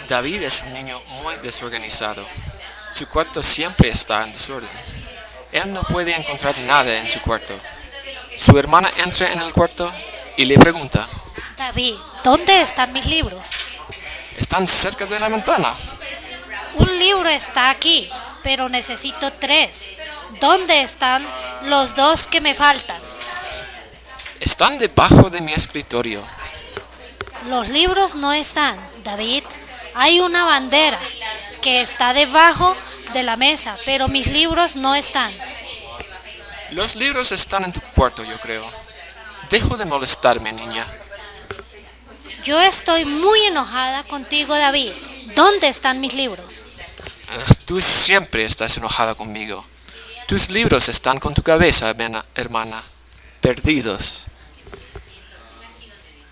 David es un niño muy desorganizado. Su cuarto siempre está en desorden. Él no puede encontrar nada en su cuarto. Su hermana entra en el cuarto y le pregunta: David, ¿dónde están mis libros? ¿están cerca de la ventana? Un libro está aquí, pero necesito 3. ¿Dónde están los 2 que me faltan? Están debajo de mi escritorio. Los libros no están, David. Hay una bandera que está debajo de la mesa, pero mis libros no están. Los libros están en tu cuarto, yo creo. Dejo de molestarme, niña. Yo estoy muy enojada contigo, David. ¿Dónde están mis libros? Tú siempre estás enojada conmigo. Tus libros están con tu cabeza, hermana. Perdidos.